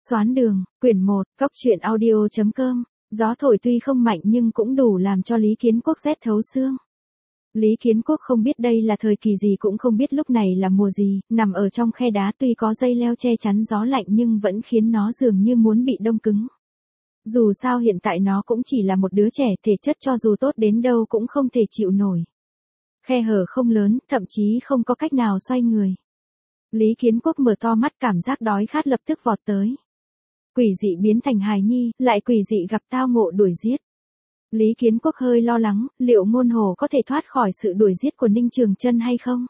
Xoán đường, quyển 1, Cóc truyện audio.com, gió thổi tuy không mạnh nhưng cũng đủ làm cho Lý Kiến Quốc rét thấu xương. Lý Kiến Quốc không biết đây là thời kỳ gì, cũng không biết lúc này là mùa gì, nằm ở trong khe đá tuy có dây leo che chắn gió lạnh nhưng vẫn khiến nó dường như muốn bị đông cứng. Dù sao hiện tại nó cũng chỉ là một đứa trẻ, thể chất cho dù tốt đến đâu cũng không thể chịu nổi. Khe hở không lớn, thậm chí không có cách nào xoay người. Lý Kiến Quốc mở to mắt, cảm giác đói khát lập tức vọt tới. Quỷ dị biến thành hài nhi, lại quỷ dị gặp tao ngộ đuổi giết. Lý Kiến Quốc hơi lo lắng, liệu Ngôn Hổ có thể thoát khỏi sự đuổi giết của Ninh Trường Chân hay không?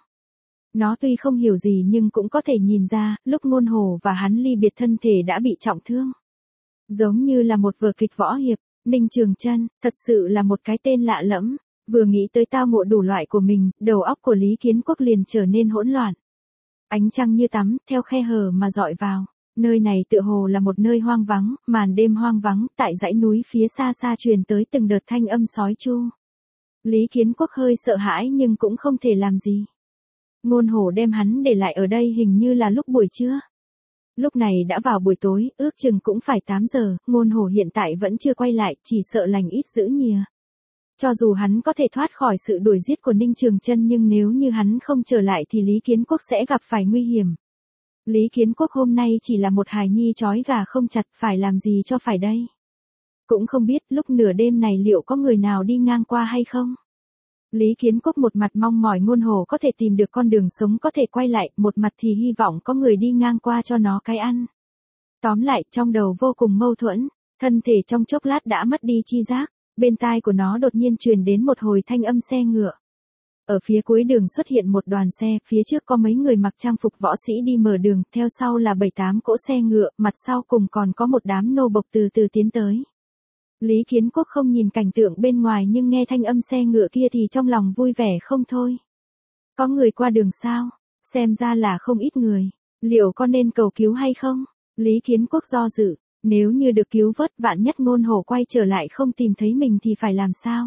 Nó tuy không hiểu gì nhưng cũng có thể nhìn ra, lúc Ngôn Hổ và hắn ly biệt thân thể đã bị trọng thương. Giống như là một vở kịch võ hiệp, Ninh Trường Chân, thật sự là một cái tên lạ lẫm. Vừa nghĩ tới tao ngộ đủ loại của mình, đầu óc của Lý Kiến Quốc liền trở nên hỗn loạn. Ánh trăng như tắm, theo khe hở mà dọi vào. Nơi này tựa hồ là một nơi hoang vắng, màn đêm hoang vắng, tại dãy núi phía xa xa truyền tới từng đợt thanh âm sói chu. Lý Kiến Quốc hơi sợ hãi nhưng cũng không thể làm gì. Ngôn Hổ đem hắn để lại ở đây hình như là lúc buổi trưa. Lúc này đã vào buổi tối, ước chừng cũng phải 8 giờ, Ngôn Hổ hiện tại vẫn chưa quay lại, chỉ sợ lành ít dữ nhiều. Cho dù hắn có thể thoát khỏi sự đuổi giết của Ninh Trường Chân nhưng nếu như hắn không trở lại thì Lý Kiến Quốc sẽ gặp phải nguy hiểm. Lý Kiến Quốc hôm nay chỉ là một hài nhi trói gà không chặt, phải làm gì cho phải đây? Cũng không biết lúc nửa đêm này liệu có người nào đi ngang qua hay không? Lý Kiến Quốc một mặt mong mỏi Ngôn Hổ có thể tìm được con đường sống có thể quay lại, một mặt thì hy vọng có người đi ngang qua cho nó cái ăn. Tóm lại, trong đầu vô cùng mâu thuẫn, thân thể trong chốc lát đã mất đi chi giác, bên tai của nó đột nhiên truyền đến một hồi thanh âm xe ngựa. Ở phía cuối đường xuất hiện một đoàn xe, phía trước có mấy người mặc trang phục võ sĩ đi mở đường, theo sau là 7-8 cỗ xe ngựa, mặt sau cùng còn có một đám nô bộc từ từ tiến tới. Lý Kiến Quốc không nhìn cảnh tượng bên ngoài nhưng nghe thanh âm xe ngựa kia thì trong lòng vui vẻ không thôi. Có người qua đường sao? Xem ra là không ít người. Liệu có nên cầu cứu hay không? Lý Kiến Quốc do dự, nếu như được cứu vớt, vạn nhất Ngôn Hổ quay trở lại không tìm thấy mình thì phải làm sao?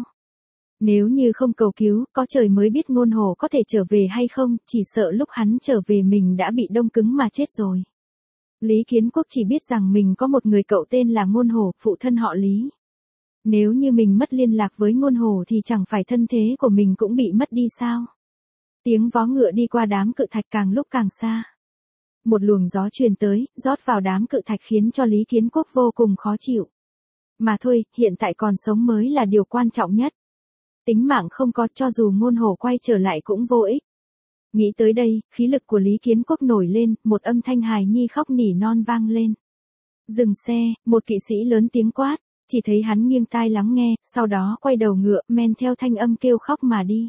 Nếu như không cầu cứu, có trời mới biết Ngôn Hổ có thể trở về hay không, chỉ sợ lúc hắn trở về mình đã bị đông cứng mà chết rồi. Lý Kiến Quốc chỉ biết rằng mình có một người cậu tên là Ngôn Hổ, phụ thân họ Lý. Nếu như mình mất liên lạc với Ngôn Hổ thì chẳng phải thân thế của mình cũng bị mất đi sao? Tiếng vó ngựa đi qua đám cự thạch càng lúc càng xa. Một luồng gió truyền tới, rót vào đám cự thạch khiến cho Lý Kiến Quốc vô cùng khó chịu. Mà thôi, hiện tại còn sống mới là điều quan trọng nhất. Tính mạng không có, cho dù Ngôn Hổ quay trở lại cũng vô ích. Nghĩ tới đây, khí lực của Lý Kiến Quốc nổi lên, một âm thanh hài nhi khóc nỉ non vang lên. Dừng xe, một kỵ sĩ lớn tiếng quát, chỉ thấy hắn nghiêng tai lắng nghe, sau đó quay đầu ngựa, men theo thanh âm kêu khóc mà đi.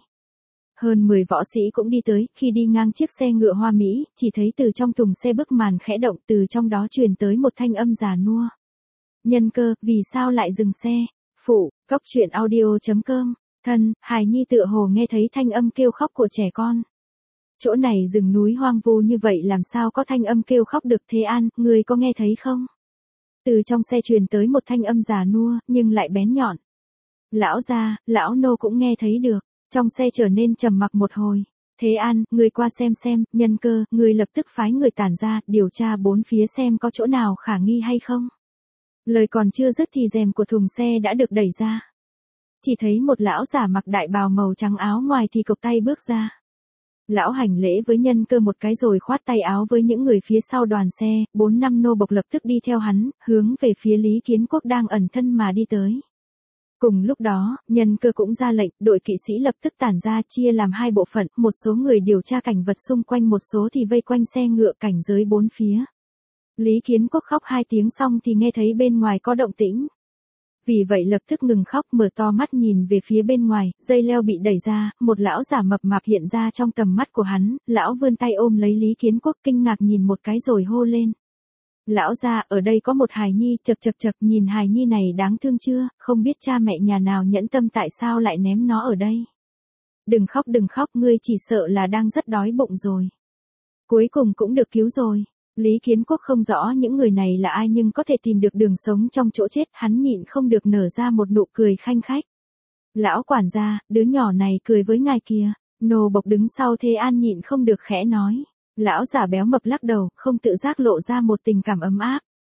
Hơn 10 võ sĩ cũng đi tới, khi đi ngang chiếc xe ngựa hoa mỹ, chỉ thấy từ trong thùng xe bức màn khẽ động, từ trong đó truyền tới một thanh âm già nua. Nhân Cơ, vì sao lại dừng xe? Phụ, Cóc truyện audio.com. Thân, hài nhi tựa hồ nghe thấy thanh âm kêu khóc của trẻ con. Chỗ này rừng núi hoang vu như vậy làm sao có thanh âm kêu khóc được? Thế An, người có nghe thấy không? Từ trong xe truyền tới một thanh âm già nua, nhưng lại bén nhọn. Lão gia, lão nô cũng nghe thấy được. Trong xe trở nên trầm mặc một hồi. Thế An, người qua xem, Nhân Cơ, người lập tức phái người tản ra, điều tra bốn phía xem có chỗ nào khả nghi hay không. Lời còn chưa dứt thì rèm của thùng xe đã được đẩy ra. Chỉ thấy một lão giả mặc đại bào màu trắng, áo ngoài thì cộc tay bước ra. Lão hành lễ với Nhân Cơ một cái rồi khoát tay áo với những người phía sau đoàn xe, 4-5 nô bộc lập tức đi theo hắn, hướng về phía Lý Kiến Quốc đang ẩn thân mà đi tới. Cùng lúc đó, Nhân Cơ cũng ra lệnh, đội kỵ sĩ lập tức tản ra, chia làm hai bộ phận, một số người điều tra cảnh vật xung quanh, một số thì vây quanh xe ngựa cảnh giới bốn phía. Lý Kiến Quốc khóc 2 tiếng xong thì nghe thấy bên ngoài có động tĩnh. Vì vậy lập tức ngừng khóc, mở to mắt nhìn về phía bên ngoài, dây leo bị đẩy ra, một lão giả mập mạp hiện ra trong tầm mắt của hắn, lão vươn tay ôm lấy Lý Kiến Quốc, kinh ngạc nhìn một cái rồi hô lên. Lão gia, ở đây có một hài nhi, chật, nhìn hài nhi này đáng thương chưa, không biết cha mẹ nhà nào nhẫn tâm tại sao lại ném nó ở đây. Đừng khóc, ngươi chỉ sợ là đang rất đói bụng rồi. Cuối cùng cũng được cứu rồi. Lý Kiến Quốc không rõ những người này là ai nhưng có thể tìm được đường sống trong chỗ chết, hắn nhịn không được nở ra một nụ cười khanh khách. Lão quản gia, đứa nhỏ này cười với ngài kìa. Nô bộc đứng sau Thế An nhịn không được khẽ nói. Lão già béo mập lắc đầu, không tự giác lộ ra một tình cảm ấm áp.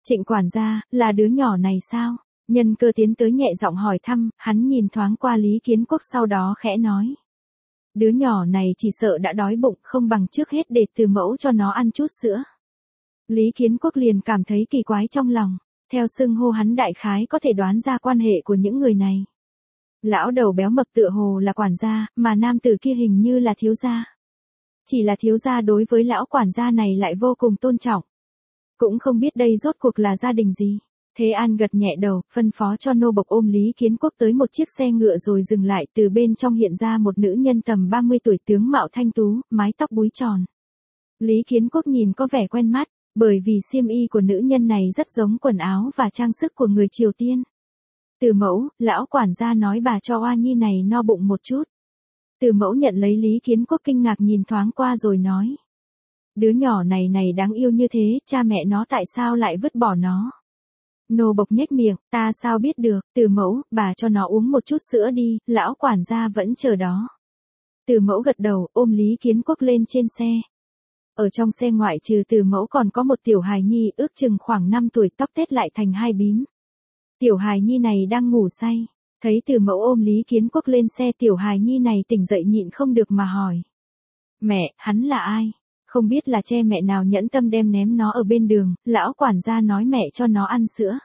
Trịnh quản gia, là đứa nhỏ này sao? Nhân Cơ tiến tới nhẹ giọng hỏi thăm, hắn nhìn thoáng qua Lý Kiến Quốc sau đó khẽ nói. Đứa nhỏ này chỉ sợ đã đói bụng, không bằng trước hết để Từ mẫu cho nó ăn chút sữa. Lý Kiến Quốc liền cảm thấy kỳ quái trong lòng, theo xưng hô hắn đại khái có thể đoán ra quan hệ của những người này. Lão đầu béo mập tựa hồ là quản gia, mà nam tử kia hình như là thiếu gia. Chỉ là thiếu gia đối với lão quản gia này lại vô cùng tôn trọng. Cũng không biết đây rốt cuộc là gia đình gì. Thế An gật nhẹ đầu, phân phó cho nô bộc ôm Lý Kiến Quốc tới một chiếc xe ngựa rồi dừng lại, từ bên trong hiện ra một nữ nhân tầm 30 tuổi, tướng mạo thanh tú, mái tóc búi tròn. Lý Kiến Quốc nhìn có vẻ quen mắt, bởi vì xiêm y của nữ nhân này rất giống quần áo và trang sức của người Triều Tiên. Từ mẫu, lão quản gia nói bà cho oa nhi này no bụng một chút. Từ mẫu nhận lấy Lý Kiến Quốc kinh ngạc nhìn thoáng qua rồi nói. Đứa nhỏ này đáng yêu như thế, cha mẹ nó tại sao lại vứt bỏ nó? Nô bộc nhếch miệng, ta sao biết được, Từ mẫu, bà cho nó uống một chút sữa đi, lão quản gia vẫn chờ đó. Từ mẫu gật đầu, ôm Lý Kiến Quốc lên trên xe. Ở trong xe ngoại trừ Từ mẫu còn có một tiểu hài nhi ước chừng khoảng 5 tuổi, tóc tết lại thành hai bím. Tiểu hài nhi này đang ngủ say, thấy Từ mẫu ôm Lý Kiến Quốc lên xe, tiểu hài nhi này tỉnh dậy nhịn không được mà hỏi. Mẹ, hắn là ai? Không biết là che mẹ nào nhẫn tâm đem ném nó ở bên đường, lão quản gia nói mẹ cho nó ăn sữa.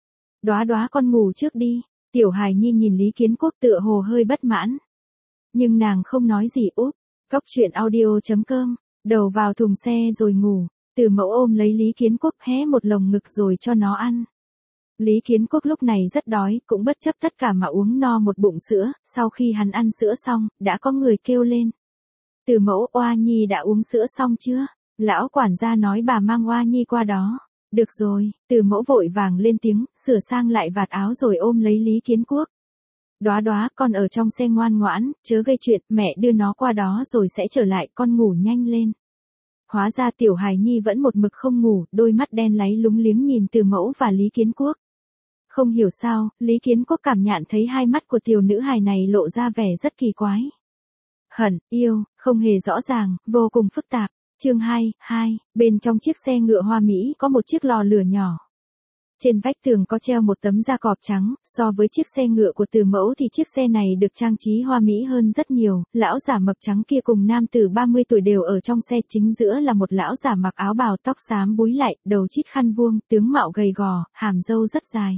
Đóa đóa con ngủ trước đi, tiểu hài nhi nhìn Lý Kiến Quốc tựa hồ hơi bất mãn. Nhưng nàng không nói gì. Úp, cóc truyện audio.com, đầu vào thùng xe rồi ngủ, Từ mẫu ôm lấy Lý Kiến Quốc hé một lồng ngực rồi cho nó ăn. Lý Kiến Quốc lúc này rất đói, cũng bất chấp tất cả mà uống no một bụng sữa, sau khi hắn ăn sữa xong, đã có người kêu lên. Từ mẫu, oa nhi đã uống sữa xong chưa? Lão quản gia nói bà mang oa nhi qua đó. Được rồi, Từ mẫu vội vàng lên tiếng, sửa sang lại vạt áo rồi ôm lấy Lý Kiến Quốc. Đóa đóa, con ở trong xe ngoan ngoãn, chớ gây chuyện, mẹ đưa nó qua đó rồi sẽ trở lại, con ngủ nhanh lên. Hóa ra tiểu hài nhi vẫn một mực không ngủ, đôi mắt đen láy lúng liếng nhìn Từ mẫu và Lý Kiến Quốc. Không hiểu sao, Lý Kiến Quốc cảm nhận thấy hai mắt của tiểu nữ hài này lộ ra vẻ rất kỳ quái. Hận, yêu, không hề rõ ràng, vô cùng phức tạp. Chương 2, bên trong chiếc xe ngựa hoa mỹ có một chiếc lò lửa nhỏ. Trên vách tường có treo một tấm da cọp trắng, so với chiếc xe ngựa của Từ mẫu thì chiếc xe này được trang trí hoa mỹ hơn rất nhiều. Lão giả mập trắng kia cùng nam tử 30 tuổi đều ở trong xe, chính giữa là một lão giả mặc áo bào tóc xám búi lại, đầu chít khăn vuông, tướng mạo gầy gò, hàm râu rất dài.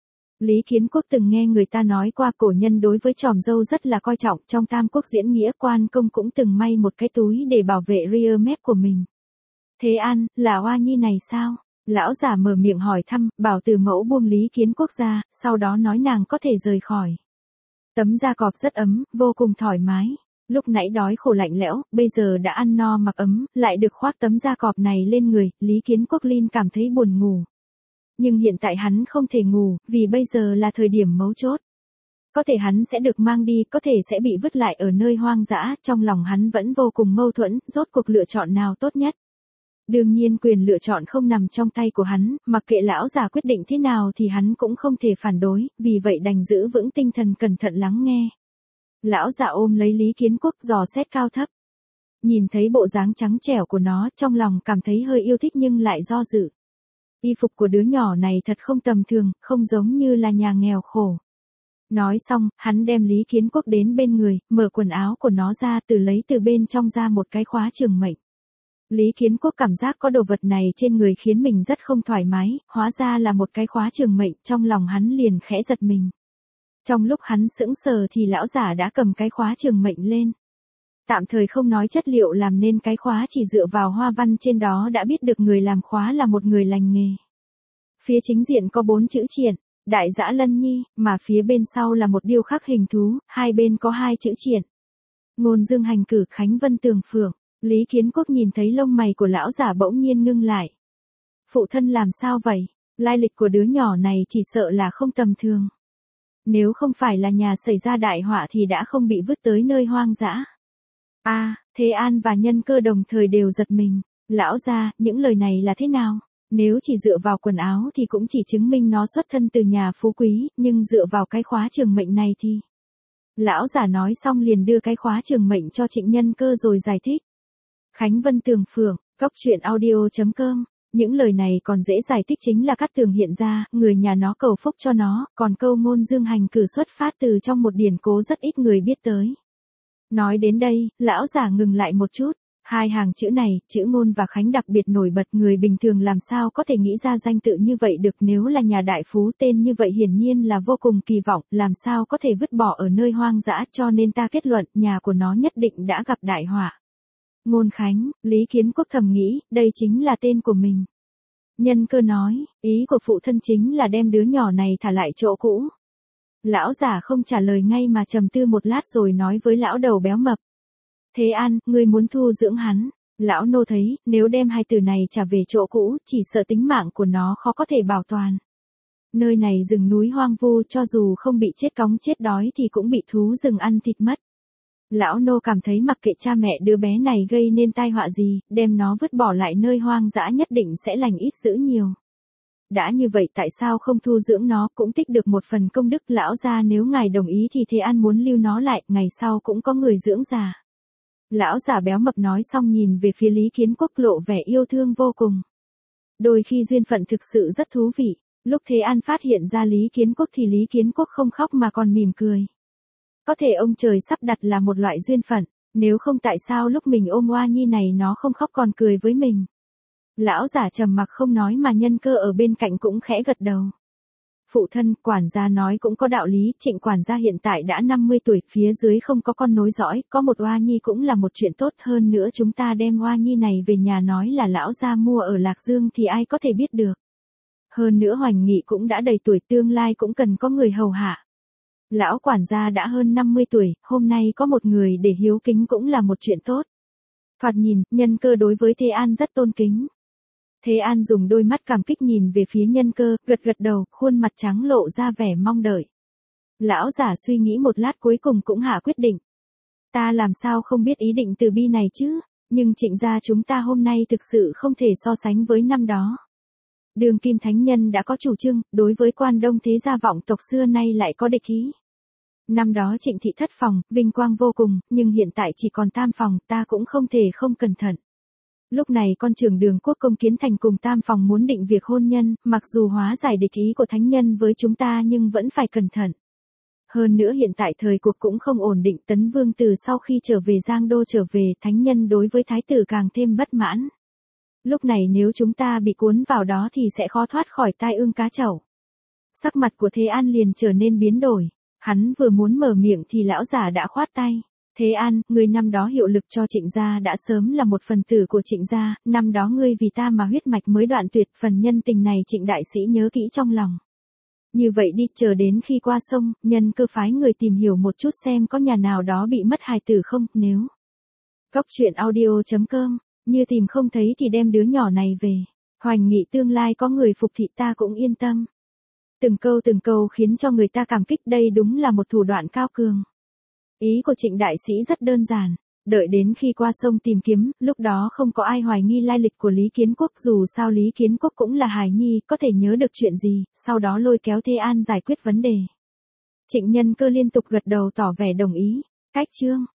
Lý Kiến Quốc từng nghe người ta nói qua cổ nhân đối với tròm râu rất là coi trọng, trong Tam Quốc diễn nghĩa quan công cũng từng may một cái túi để bảo vệ rear mép của mình. Thế An, là oa nhi này sao? Lão giả mở miệng hỏi thăm, bảo Từ mẫu buông Lý Kiến Quốc ra, sau đó nói nàng có thể rời khỏi. Tấm da cọp rất ấm, vô cùng thoải mái. Lúc nãy đói khổ lạnh lẽo, bây giờ đã ăn no mặc ấm, lại được khoác tấm da cọp này lên người, Lý Kiến Quốc Linh cảm thấy buồn ngủ. Nhưng hiện tại hắn không thể ngủ, vì bây giờ là thời điểm mấu chốt. Có thể hắn sẽ được mang đi, có thể sẽ bị vứt lại ở nơi hoang dã, trong lòng hắn vẫn vô cùng mâu thuẫn, rốt cuộc lựa chọn nào tốt nhất. Đương nhiên quyền lựa chọn không nằm trong tay của hắn, mặc kệ lão già quyết định thế nào thì hắn cũng không thể phản đối, vì vậy đành giữ vững tinh thần cẩn thận lắng nghe. Lão già ôm lấy Lý Kiến Quốc dò xét cao thấp. Nhìn thấy bộ dáng trắng trẻo của nó, trong lòng cảm thấy hơi yêu thích nhưng lại do dự. Y phục của đứa nhỏ này thật không tầm thường, không giống như là nhà nghèo khổ. Nói xong, hắn đem Lý Kiến Quốc đến bên người, mở quần áo của nó ra, lấy từ bên trong ra một cái khóa trường mệnh. Lý Kiến Quốc cảm giác có đồ vật này trên người khiến mình rất không thoải mái, hóa ra là một cái khóa trường mệnh, trong lòng hắn liền khẽ giật mình. Trong lúc hắn sững sờ thì lão giả đã cầm cái khóa trường mệnh lên. Tạm thời không nói chất liệu làm nên cái khóa, chỉ dựa vào hoa văn trên đó đã biết được người làm khóa là một người lành nghề. Phía chính diện có 4 chữ Triển, Đại Dã Lân Nhi, mà phía bên sau là một điêu khắc hình thú, hai bên có 2 chữ Triển. Ngôn Dương Hành Cử Khánh Vân Tường Phượng. Lý Kiến Quốc nhìn thấy lông mày của lão giả bỗng nhiên ngưng lại. Phụ thân làm sao vậy? Lai lịch của đứa nhỏ này chỉ sợ là không tầm thường. Nếu không phải là nhà xảy ra đại họa thì đã không bị vứt tới nơi hoang dã. Thế An và Nhân Cơ đồng thời đều giật mình. Lão gia, những lời này là thế nào? Nếu chỉ dựa vào quần áo thì cũng chỉ chứng minh nó xuất thân từ nhà phú quý, nhưng dựa vào cái khóa trường mệnh này thì... Lão giả nói xong liền đưa cái khóa trường mệnh cho Trịnh Nhân Cơ rồi giải thích. Khánh Vân Tường Phượng, cóc truyện audio.com, Những lời này còn dễ giải thích chính là Cát Tường hiện ra, người nhà nó cầu phúc cho nó, còn câu ngôn dương hành cử xuất phát từ trong một điển cố rất ít người biết tới. Nói đến đây, lão giả ngừng lại một chút. Hai hàng chữ này, chữ ngôn và khánh đặc biệt nổi bật, người bình thường làm sao có thể nghĩ ra danh tự như vậy được, nếu là nhà đại phú tên như vậy hiển nhiên là vô cùng kỳ vọng, làm sao có thể vứt bỏ ở nơi hoang dã, cho nên ta kết luận nhà của nó nhất định đã gặp đại họa. Ngôn Khánh, Lý Kiến Quốc thầm nghĩ, đây chính là tên của mình. Nhân Cơ nói, ý của phụ thân chính là đem đứa nhỏ này thả lại chỗ cũ. Lão giả không trả lời ngay mà trầm tư một lát rồi nói với lão đầu béo mập. Thế An, ngươi muốn thu dưỡng hắn. Lão nô thấy, nếu đem hai từ này trả về chỗ cũ, chỉ sợ tính mạng của nó khó có thể bảo toàn. Nơi này rừng núi hoang vu, cho dù không bị chết cóng chết đói thì cũng bị thú rừng ăn thịt mất. Lão nô cảm thấy mặc kệ cha mẹ đứa bé này gây nên tai họa gì, đem nó vứt bỏ lại nơi hoang dã nhất định sẽ lành ít dữ nhiều. Đã như vậy tại sao không thu dưỡng nó, cũng tích được một phần công đức. Lão gia, nếu ngài đồng ý thì Thế An muốn lưu nó lại, ngày sau cũng có người dưỡng già. Lão giả béo mập nói xong nhìn về phía Lý Kiến Quốc lộ vẻ yêu thương vô cùng. Đôi khi duyên phận thực sự rất thú vị. Lúc Thế An phát hiện ra Lý Kiến Quốc thì Lý Kiến Quốc không khóc mà còn mỉm cười. Có thể ông trời sắp đặt là một loại duyên phận, nếu không tại sao lúc mình ôm oa nhi này nó không khóc còn cười với mình. Lão giả trầm mặc không nói mà Nhân Cơ ở bên cạnh cũng khẽ gật đầu. Phụ thân, quản gia nói cũng có đạo lý, Trịnh quản gia hiện tại đã 50 tuổi, phía dưới không có con nối dõi, có một oa nhi cũng là một chuyện tốt, hơn nữa chúng ta đem oa nhi này về nhà nói là lão gia mua ở Lạc Dương thì ai có thể biết được. Hơn nữa Hoành Nghị cũng đã đầy tuổi, tương lai cũng cần có người hầu hạ. Lão quản gia đã hơn 50 tuổi, hôm nay có một người để hiếu kính cũng là một chuyện tốt. Thoạt nhìn, Nhân Cơ đối với Thế An rất tôn kính. Thế An dùng đôi mắt cảm kích nhìn về phía Nhân Cơ, gật gật đầu, khuôn mặt trắng lộ ra vẻ mong đợi. Lão giả suy nghĩ một lát cuối cùng cũng hạ quyết định. Ta làm sao không biết ý định từ bi này chứ, nhưng Trịnh gia chúng ta hôm nay thực sự không thể so sánh với năm đó. Đường Kim Thánh Nhân đã có chủ trương, đối với Quan Đông thế gia vọng tộc xưa nay lại có địch ý. Năm đó Trịnh thị thất phòng, vinh quang vô cùng, nhưng hiện tại chỉ còn tam phòng, ta cũng không thể không cẩn thận. Lúc này con trưởng Đường Quốc Công Kiến Thành cùng tam phòng muốn định việc hôn nhân, mặc dù hóa giải địch ý của thánh nhân với chúng ta nhưng vẫn phải cẩn thận. Hơn nữa hiện tại thời cuộc cũng không ổn định, Tấn Vương từ sau khi trở về Giang Đô trở về, thánh nhân đối với thái tử càng thêm bất mãn. Lúc này nếu chúng ta bị cuốn vào đó thì sẽ khó thoát khỏi tai ương cá chậu. Sắc mặt của Thế An liền trở nên biến đổi. Hắn vừa muốn mở miệng thì lão giả đã khoát tay. Thế An, người năm đó hiệu lực cho Trịnh gia đã sớm là một phần tử của Trịnh gia, năm đó ngươi vì ta mà huyết mạch mới đoạn tuyệt, phần nhân tình này Trịnh đại sĩ nhớ kỹ trong lòng. Như vậy đi, chờ đến khi qua sông, Nhân Cơ phái người tìm hiểu một chút xem có nhà nào đó bị mất hài tử không, nếu. Goctruyện.audio.com, như tìm không thấy thì đem đứa nhỏ này về. Hoành Nghị tương lai có người phục thị ta cũng yên tâm. Từng câu khiến cho người ta cảm kích, đây đúng là một thủ đoạn cao cường. Ý của Trịnh đại sĩ rất đơn giản, đợi đến khi qua sông tìm kiếm, lúc đó không có ai hoài nghi lai lịch của Lý Kiến Quốc, dù sao Lý Kiến Quốc cũng là hài nhi, có thể nhớ được chuyện gì, sau đó lôi kéo Thế An giải quyết vấn đề. Trịnh Nhân Cơ liên tục gật đầu tỏ vẻ đồng ý. Cách chương